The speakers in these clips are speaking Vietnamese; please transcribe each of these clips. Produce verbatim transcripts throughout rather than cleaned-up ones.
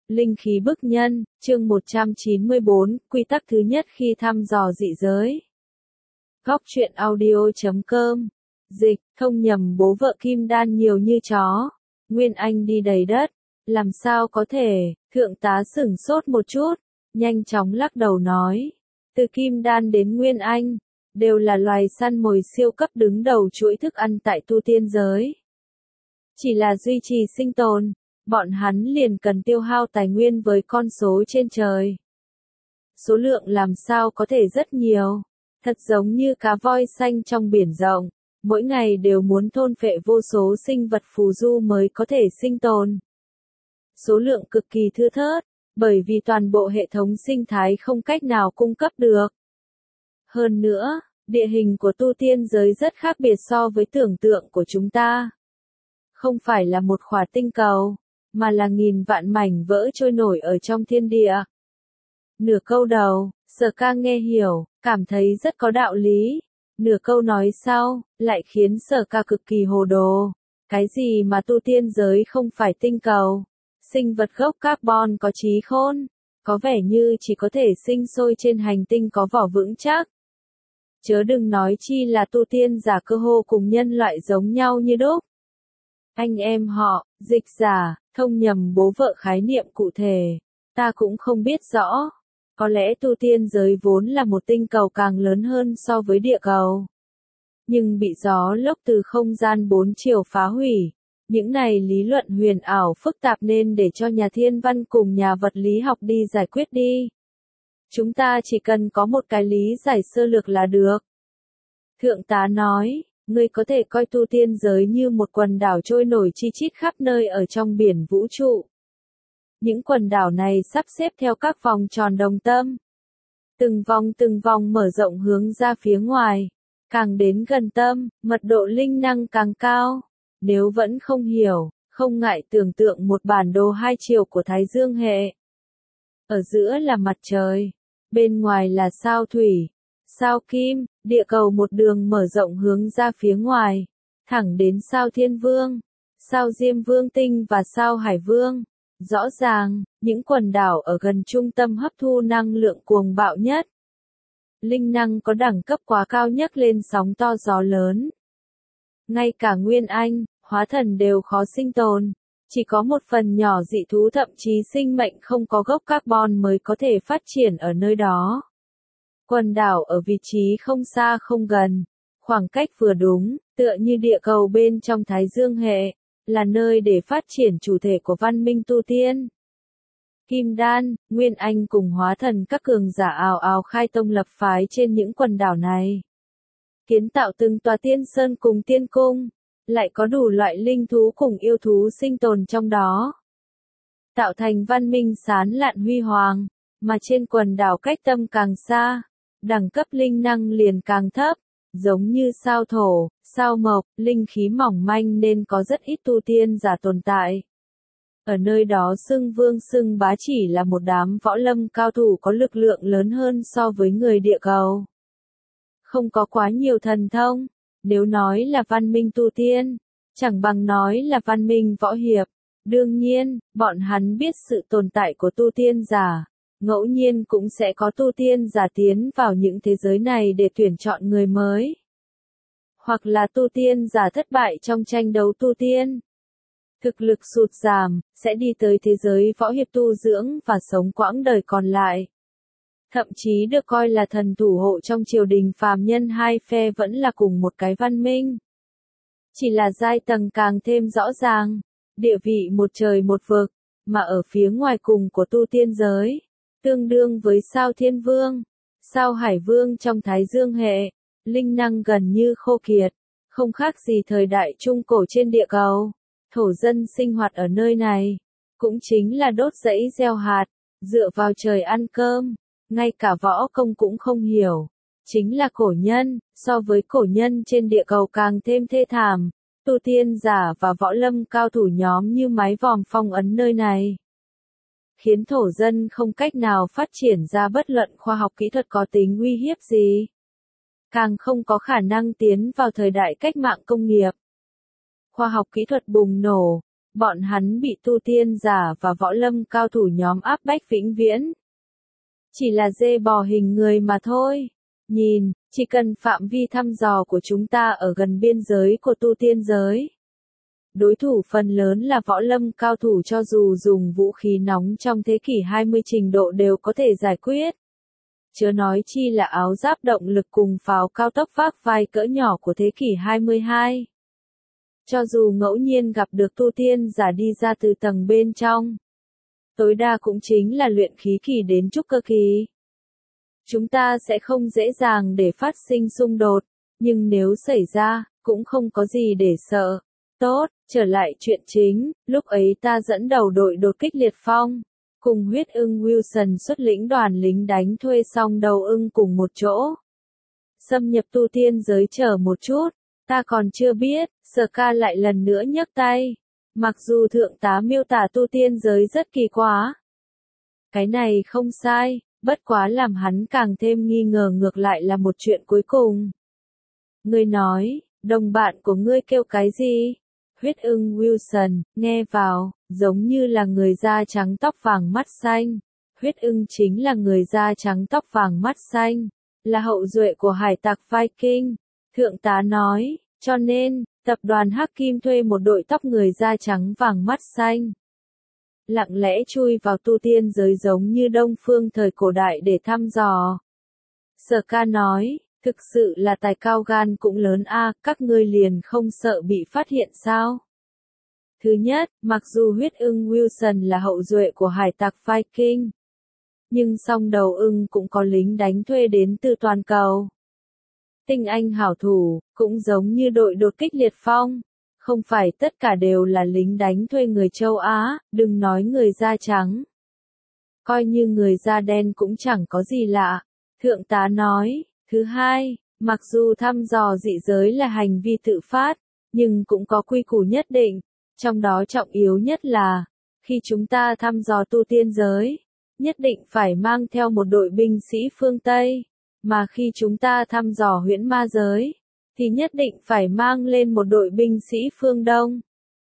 Linh khí bức nhân, chương một trăm chín mươi bốn, quy tắc thứ nhất khi thăm dò dị giới. Góc truyện audio chấm com. Dịch, không nhầm bố vợ Kim Đan nhiều như chó. Nguyên Anh đi đầy đất. Làm sao có thể, thượng tá sửng sốt một chút, nhanh chóng lắc đầu nói. Từ Kim Đan đến Nguyên Anh, đều là loài săn mồi siêu cấp đứng đầu chuỗi thức ăn tại tu tiên giới. Chỉ là duy trì sinh tồn, bọn hắn liền cần tiêu hao tài nguyên với con số trên trời. Số lượng làm sao có thể rất nhiều, thật giống như cá voi xanh trong biển rộng, mỗi ngày đều muốn thôn phệ vô số sinh vật phù du mới có thể sinh tồn. Số lượng cực kỳ thưa thớt, bởi vì toàn bộ hệ thống sinh thái không cách nào cung cấp được. Hơn nữa, địa hình của tu tiên giới rất khác biệt so với tưởng tượng của chúng ta. Không phải là một khỏa tinh cầu, mà là nghìn vạn mảnh vỡ trôi nổi ở trong thiên địa. Nửa câu đầu, Sở Ca nghe hiểu, cảm thấy rất có đạo lý. Nửa câu nói sau, lại khiến Sở Ca cực kỳ hồ đồ. Cái gì mà tu tiên giới không phải tinh cầu? Sinh vật gốc carbon có trí khôn, có vẻ như chỉ có thể sinh sôi trên hành tinh có vỏ vững chắc. Chớ đừng nói chi là tu tiên giả cơ hồ cùng nhân loại giống nhau như đúc. Anh em họ, dịch giả, thông nhầm bố vợ khái niệm cụ thể, ta cũng không biết rõ. Có lẽ tu tiên giới vốn là một tinh cầu càng lớn hơn so với địa cầu. Nhưng bị gió lốc từ không gian bốn chiều phá hủy. Những này lý luận huyền ảo phức tạp nên để cho nhà thiên văn cùng nhà vật lý học đi giải quyết đi. Chúng ta chỉ cần có một cái lý giải sơ lược là được. Thượng tá nói, ngươi có thể coi tu tiên giới như một quần đảo trôi nổi chi chít khắp nơi ở trong biển vũ trụ. Những quần đảo này sắp xếp theo các vòng tròn đồng tâm. Từng vòng từng vòng mở rộng hướng ra phía ngoài. Càng đến gần tâm, mật độ linh năng càng cao. Nếu vẫn không hiểu, không ngại tưởng tượng một bản đồ hai chiều của Thái Dương hệ. Ở giữa là mặt trời, bên ngoài là sao thủy, sao kim, địa cầu một đường mở rộng hướng ra phía ngoài, thẳng đến sao Thiên Vương, sao Diêm Vương Tinh và sao Hải Vương. Rõ ràng, những quần đảo ở gần trung tâm hấp thu năng lượng cuồng bạo nhất. Linh năng có đẳng cấp quá cao nhấc lên sóng to gió lớn. Ngay cả Nguyên Anh, Hóa Thần đều khó sinh tồn. Chỉ có một phần nhỏ dị thú thậm chí sinh mệnh không có gốc carbon mới có thể phát triển ở nơi đó. Quần đảo ở vị trí không xa không gần, khoảng cách vừa đúng, tựa như địa cầu bên trong Thái Dương hệ, là nơi để phát triển chủ thể của văn minh tu tiên. Kim Đan, Nguyên Anh cùng Hóa Thần các cường giả ào ào khai tông lập phái trên những quần đảo này. Kiến tạo từng tòa tiên sơn cùng tiên cung, lại có đủ loại linh thú cùng yêu thú sinh tồn trong đó. Tạo thành văn minh sán lạn huy hoàng, mà trên quần đảo cách tâm càng xa, đẳng cấp linh năng liền càng thấp, giống như sao thổ, sao mộc, linh khí mỏng manh nên có rất ít tu tiên giả tồn tại. Ở nơi đó xưng vương xưng bá chỉ là một đám võ lâm cao thủ có lực lượng lớn hơn so với người địa cầu. Không có quá nhiều thần thông, nếu nói là văn minh tu tiên, chẳng bằng nói là văn minh võ hiệp. Đương nhiên, bọn hắn biết sự tồn tại của tu tiên giả, ngẫu nhiên cũng sẽ có tu tiên giả tiến vào những thế giới này để tuyển chọn người mới. Hoặc là tu tiên giả thất bại trong tranh đấu tu tiên. Thực lực sụt giảm, sẽ đi tới thế giới võ hiệp tu dưỡng và sống quãng đời còn lại. Thậm chí được coi là thần thủ hộ trong triều đình phàm nhân, hai phe vẫn là cùng một cái văn minh. Chỉ là giai tầng càng thêm rõ ràng, địa vị một trời một vực, mà ở phía ngoài cùng của tu tiên giới, tương đương với sao Thiên Vương, sao Hải Vương trong Thái Dương hệ, linh năng gần như khô kiệt, không khác gì thời đại trung cổ trên địa cầu. Thổ dân sinh hoạt ở nơi này, cũng chính là đốt rẫy gieo hạt, dựa vào trời ăn cơm, ngay cả võ công cũng không hiểu. Chính là cổ nhân, so với cổ nhân trên địa cầu càng thêm thê thảm, tu tiên giả và võ lâm cao thủ nhóm như mái vòm phong ấn nơi này. Khiến thổ dân không cách nào phát triển ra bất luận khoa học kỹ thuật có tính uy hiếp gì. Càng không có khả năng tiến vào thời đại cách mạng công nghiệp. Khoa học kỹ thuật bùng nổ, bọn hắn bị tu tiên giả và võ lâm cao thủ nhóm áp bách vĩnh viễn. Chỉ là dê bò hình người mà thôi. Nhìn, chỉ cần phạm vi thăm dò của chúng ta ở gần biên giới của tu tiên giới. Đối thủ phần lớn là võ lâm cao thủ, cho dù dùng vũ khí nóng trong thế kỷ hai mươi trình độ đều có thể giải quyết. Chớ nói chi là áo giáp động lực cùng pháo cao tốc vác vai cỡ nhỏ của thế kỷ hai mươi hai. Cho dù ngẫu nhiên gặp được tu tiên giả đi ra từ tầng bên trong, tối đa cũng chính là luyện khí kỳ đến trúc cơ kỳ. Chúng ta sẽ không dễ dàng để phát sinh xung đột, nhưng nếu xảy ra, cũng không có gì để sợ. Tốt, trở lại chuyện chính, lúc ấy ta dẫn đầu đội đột kích liệt phong, cùng huyết ưng Wilson xuất lĩnh đoàn lính đánh thuê xong đầu ưng cùng một chỗ. Xâm nhập tu tiên giới. Chờ một chút, ta còn chưa biết, Sở Ca lại lần nữa nhấc tay. Mặc dù thượng tá miêu tả tu tiên giới rất kỳ quá. Cái này không sai, bất quá làm hắn càng thêm nghi ngờ ngược lại là một chuyện cuối cùng. Ngươi nói, đồng bạn của ngươi kêu cái gì? Huyết ưng Wilson, nghe vào, giống như là người da trắng tóc vàng mắt xanh. Huyết ưng chính là người da trắng tóc vàng mắt xanh, là hậu duệ của hải tặc Viking. Thượng tá nói, cho nên, tập đoàn Hắc Kim thuê một đội tóc người da trắng vàng mắt xanh. Lặng lẽ chui vào tu tiên giới giống như Đông Phương thời cổ đại để thăm dò. Sở Ca nói, thực sự là tài cao gan cũng lớn a, các ngươi liền không sợ bị phát hiện sao? Thứ nhất, mặc dù huyết ưng Wilson là hậu duệ của hải tặc Viking, nhưng song đầu ưng cũng có lính đánh thuê đến từ toàn cầu. Tinh anh hảo thủ, cũng giống như đội đột kích liệt phong. Không phải tất cả đều là lính đánh thuê người châu Á, đừng nói người da trắng. Coi như người da đen cũng chẳng có gì lạ. Thượng tá nói, thứ hai, mặc dù thăm dò dị giới là hành vi tự phát, nhưng cũng có quy củ nhất định. Trong đó trọng yếu nhất là, khi chúng ta thăm dò tu tiên giới, nhất định phải mang theo một đội binh sĩ phương Tây. Mà khi chúng ta thăm dò huyễn ma giới, thì nhất định phải mang lên một đội binh sĩ phương Đông.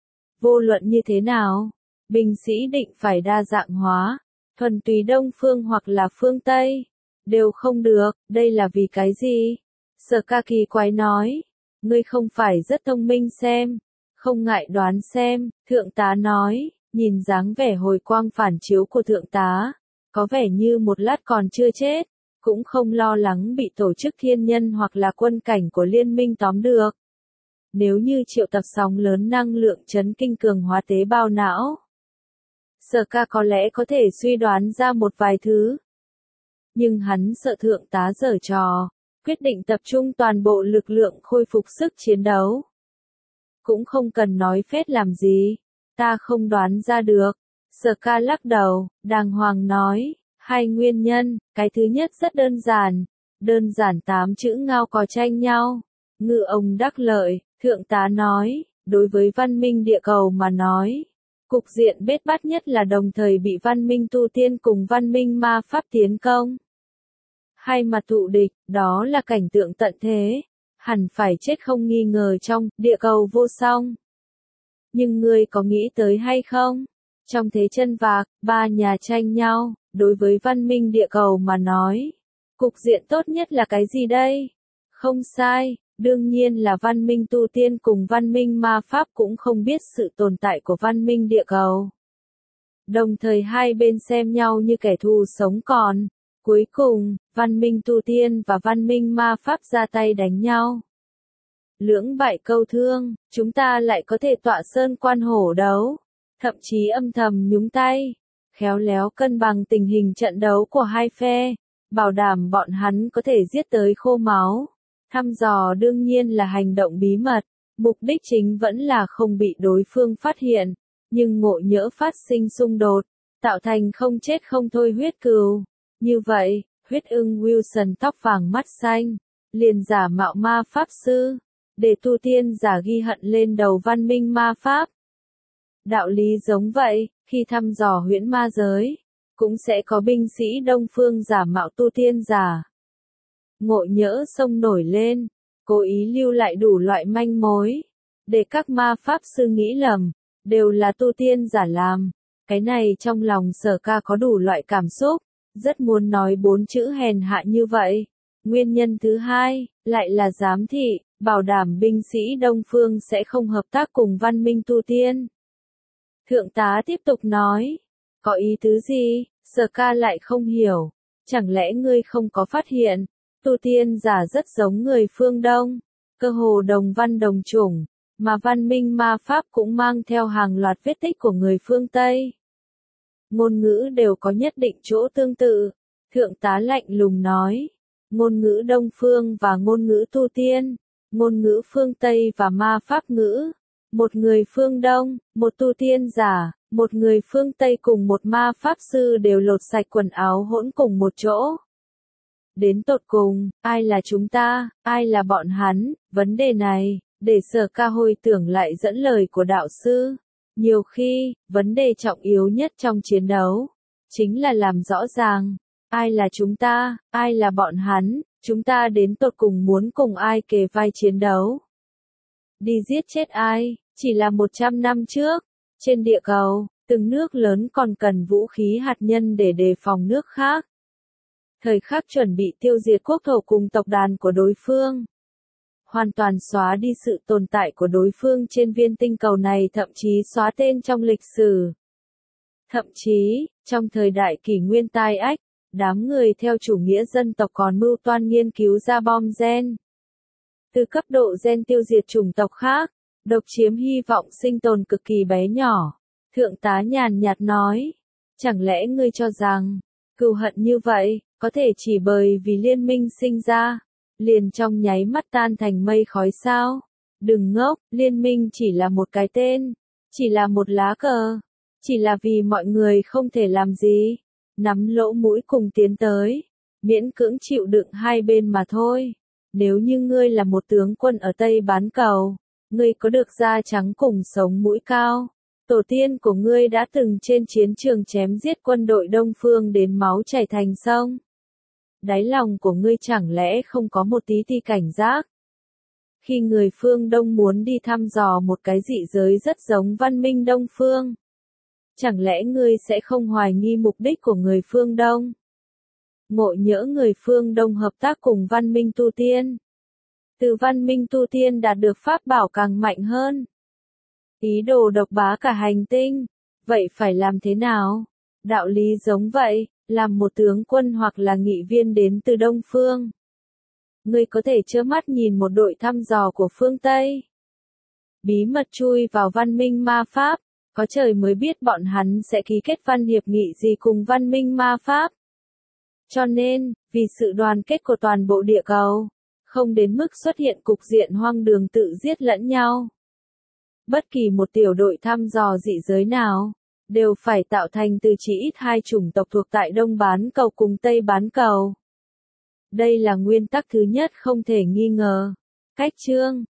Vô luận như thế nào, binh sĩ định phải đa dạng hóa, thuần túy Đông phương hoặc là phương Tây, đều không được. Đây là vì cái gì? Sở Ca kỳ quái nói, ngươi không phải rất thông minh xem, không ngại đoán xem. Thượng tá nói, nhìn dáng vẻ hồi quang phản chiếu của thượng tá, có vẻ như một lát còn chưa chết. Cũng không lo lắng bị tổ chức thiên nhân hoặc là quân cảnh của liên minh tóm được. Nếu như triệu tập sóng lớn năng lượng chấn kinh cường hóa tế bào não, Sở Ca có lẽ có thể suy đoán ra một vài thứ. Nhưng hắn sợ thượng tá giở trò, quyết định tập trung toàn bộ lực lượng khôi phục sức chiến đấu. Cũng không cần nói phết làm gì, ta không đoán ra được. Sở Ca lắc đầu, đàng hoàng nói. Hai nguyên nhân, cái thứ nhất rất đơn giản, đơn giản tám chữ ngao cò tranh nhau. Ngư ông đắc lợi, thượng tá nói, đối với văn minh địa cầu mà nói, cục diện bết bát nhất là đồng thời bị văn minh tu tiên cùng văn minh ma pháp tiến công. Hai mặt thụ địch, đó là cảnh tượng tận thế, hẳn phải chết không nghi ngờ trong địa cầu vô song. Nhưng ngươi có nghĩ tới hay không? Trong thế chân vạc, ba nhà tranh nhau. Đối với văn minh địa cầu mà nói, cục diện tốt nhất là cái gì đây? Không sai, đương nhiên là văn minh tu tiên cùng văn minh ma pháp cũng không biết sự tồn tại của văn minh địa cầu. Đồng thời hai bên xem nhau như kẻ thù sống còn. Cuối cùng, văn minh tu tiên và văn minh ma pháp ra tay đánh nhau. Lưỡng bại câu thương, chúng ta lại có thể tọa sơn quan hổ đấu, thậm chí âm thầm nhúng tay. Khéo léo cân bằng tình hình trận đấu của hai phe, bảo đảm bọn hắn có thể giết tới khô máu. Thăm dò đương nhiên là hành động bí mật, mục đích chính vẫn là không bị đối phương phát hiện, nhưng ngộ nhỡ phát sinh xung đột, tạo thành không chết không thôi huyết cừu. Như vậy, huyết ưng Wilson tóc vàng mắt xanh, liền giả mạo ma pháp sư, để tu tiên giả ghi hận lên đầu văn minh ma pháp. Đạo lý giống vậy, khi thăm dò huyễn ma giới, cũng sẽ có binh sĩ Đông Phương giả mạo tu tiên giả. Ngộ nhỡ sông nổi lên, cố ý lưu lại đủ loại manh mối, để các ma pháp sư nghĩ lầm, đều là tu tiên giả làm. Cái này trong lòng Sở Ca có đủ loại cảm xúc, rất muốn nói bốn chữ hèn hạ như vậy. Nguyên nhân thứ hai, lại là giám thị, bảo đảm binh sĩ Đông Phương sẽ không hợp tác cùng văn minh tu tiên. Thượng tá tiếp tục nói, có ý tứ gì? Sở Ca lại không hiểu, chẳng lẽ ngươi không có phát hiện, tu tiên giả rất giống người phương Đông, cơ hồ đồng văn đồng chủng, mà văn minh ma pháp cũng mang theo hàng loạt vết tích của người phương Tây. Ngôn ngữ đều có nhất định chỗ tương tự, thượng tá lạnh lùng nói, ngôn ngữ Đông phương và ngôn ngữ tu tiên, ngôn ngữ phương Tây và ma pháp ngữ. Một người phương Đông, một tu tiên giả, một người phương Tây cùng một ma pháp sư đều lột sạch quần áo hỗn cùng một chỗ. Đến tột cùng, ai là chúng ta, ai là bọn hắn, vấn đề này, để Sở Ca hồi tưởng lại dẫn lời của đạo sư. Nhiều khi, vấn đề trọng yếu nhất trong chiến đấu, chính là làm rõ ràng, ai là chúng ta, ai là bọn hắn, chúng ta đến tột cùng muốn cùng ai kề vai chiến đấu. Đi giết chết ai, chỉ là một trăm năm trước, trên địa cầu, từng nước lớn còn cần vũ khí hạt nhân để đề phòng nước khác. Thời khắc chuẩn bị tiêu diệt quốc thổ cùng tộc đàn của đối phương. Hoàn toàn xóa đi sự tồn tại của đối phương trên viên tinh cầu này, thậm chí xóa tên trong lịch sử. Thậm chí, trong thời đại kỷ nguyên tai ách, đám người theo chủ nghĩa dân tộc còn mưu toan nghiên cứu ra bom gen. Từ cấp độ gen tiêu diệt chủng tộc khác, độc chiếm hy vọng sinh tồn cực kỳ bé nhỏ. Thượng tá nhàn nhạt nói, chẳng lẽ ngươi cho rằng, cừu hận như vậy, có thể chỉ bởi vì liên minh sinh ra, liền trong nháy mắt tan thành mây khói sao? Đừng ngốc, liên minh chỉ là một cái tên, chỉ là một lá cờ, chỉ là vì mọi người không thể làm gì, nắm lỗ mũi cùng tiến tới, miễn cưỡng chịu đựng hai bên mà thôi. Nếu như ngươi là một tướng quân ở Tây bán cầu, ngươi có được da trắng cùng sống mũi cao. Tổ tiên của ngươi đã từng trên chiến trường chém giết quân đội Đông Phương đến máu chảy thành sông. Đáy lòng của ngươi chẳng lẽ không có một tí ti cảnh giác? Khi người phương Đông muốn đi thăm dò một cái dị giới rất giống văn minh Đông Phương, chẳng lẽ ngươi sẽ không hoài nghi mục đích của người phương Đông? Ngộ nhỡ người phương Đông hợp tác cùng văn minh tu tiên. Từ văn minh tu tiên đạt được pháp bảo càng mạnh hơn. Ý đồ độc bá cả hành tinh, vậy phải làm thế nào? Đạo lý giống vậy, làm một tướng quân hoặc là nghị viên đến từ Đông Phương. Ngươi có thể trơ mắt nhìn một đội thăm dò của phương Tây bí mật chui vào văn minh ma Pháp, có trời mới biết bọn hắn sẽ ký kết văn hiệp nghị gì cùng văn minh ma Pháp. Cho nên, vì sự đoàn kết của toàn bộ địa cầu, không đến mức xuất hiện cục diện hoang đường tự giết lẫn nhau. Bất kỳ một tiểu đội thăm dò dị giới nào, đều phải tạo thành từ chỉ ít hai chủng tộc thuộc tại Đông bán cầu cùng Tây bán cầu. Đây là nguyên tắc thứ nhất không thể nghi ngờ. Cách chương